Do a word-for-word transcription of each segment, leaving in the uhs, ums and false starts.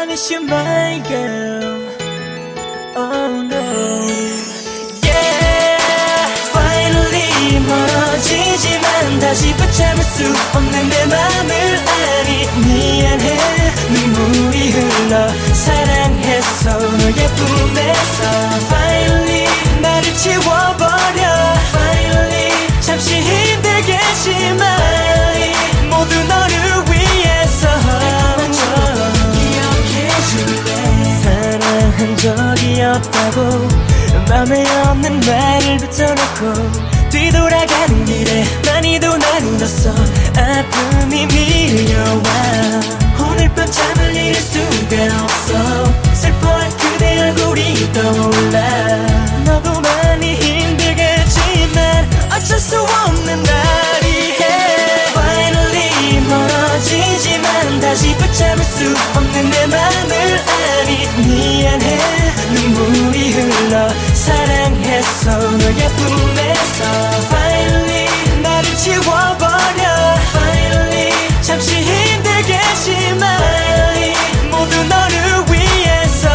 miss you my girl. Oh no. Yeah. Finally 멀어지지만 다시 붙잡을 수 없는 내 맘을 아니 미안해. 눈물이 흘러 사랑했어 너의 품에서. Finally 나를 지워버려. Finally 잠시 힘들겠지만 모두 너를 위해서 기억해줄래. 사랑한 적이 없다고 맘에 없는 말을 붙여놓고 뒤돌아가는 길에 많이도 난 울었어. 아픔이 밀려와 오늘 밤 잠을 잃을 수가 없어. 슬퍼할 그대 얼굴이 떠올라. 너도 많이 힘들겠지만 어쩔 수 없는 날이 해. Finally 멀어지지만 다시 붙잡을 수 없는 내 맘을 아니 미안해. 눈물이 흘러 사랑했어 너의 품에서. Finally 나를 지워버려. Finally 잠시 힘들겠지만 Finally 모두 너를 위해서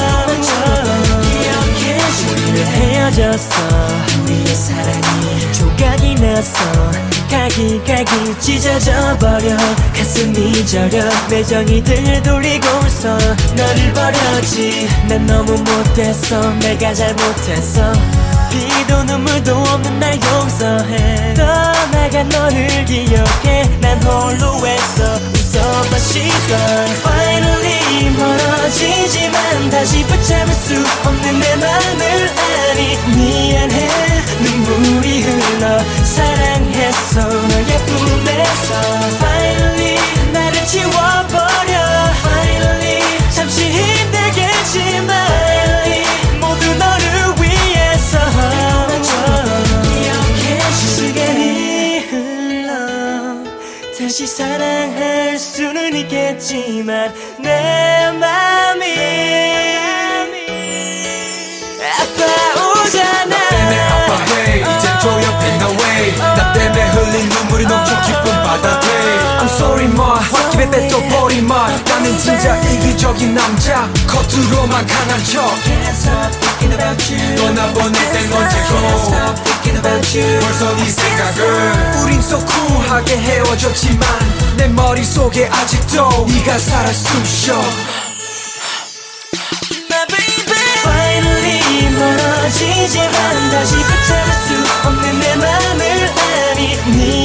기억해줄래. 헤어졌어 우리의 사랑이 조각이 났어. 가기 가기 찢어져 버려. 가슴이 저려 매정이 되돌리고서 너를 버렸지. 난 너무 못했어 내가 잘못했어. 피도 눈물도 없는 날 용서해. 떠나간 너를 기억해. 난 홀로 했어 웃어봐 시선. Finally 멀어지지만 다시 붙잡을 수 없는 내 맘을 아니 미안해. 눈물이 흘러 사랑했어 너의 품에서. Finally 나를 지워버려. Finally 잠시 힘들겠지만 Finally 모두 너를 위해서 시간이 흘러 다시 사랑할 수는 있겠지만 내 맘이 아파오잖아. 나 때문에 아파해 이젠 조용해 no way. 나 때문에 흘린 눈물이 넘쳐 깊은 바다 돼. I'm sorry 마 홧김에 뱉어버린 말. 나는 진짜 이기적인 남자 겉으로만 강한 척. 너 나 보낼 땐 언제고 벌써 네 생각을. 우린 so cool하게 헤어졌지만 내 머릿속에 아직도 네가 살아 숨쉬어. Finally 멀어지지만 다시 붙잡을 수 없는 내 맘을 아니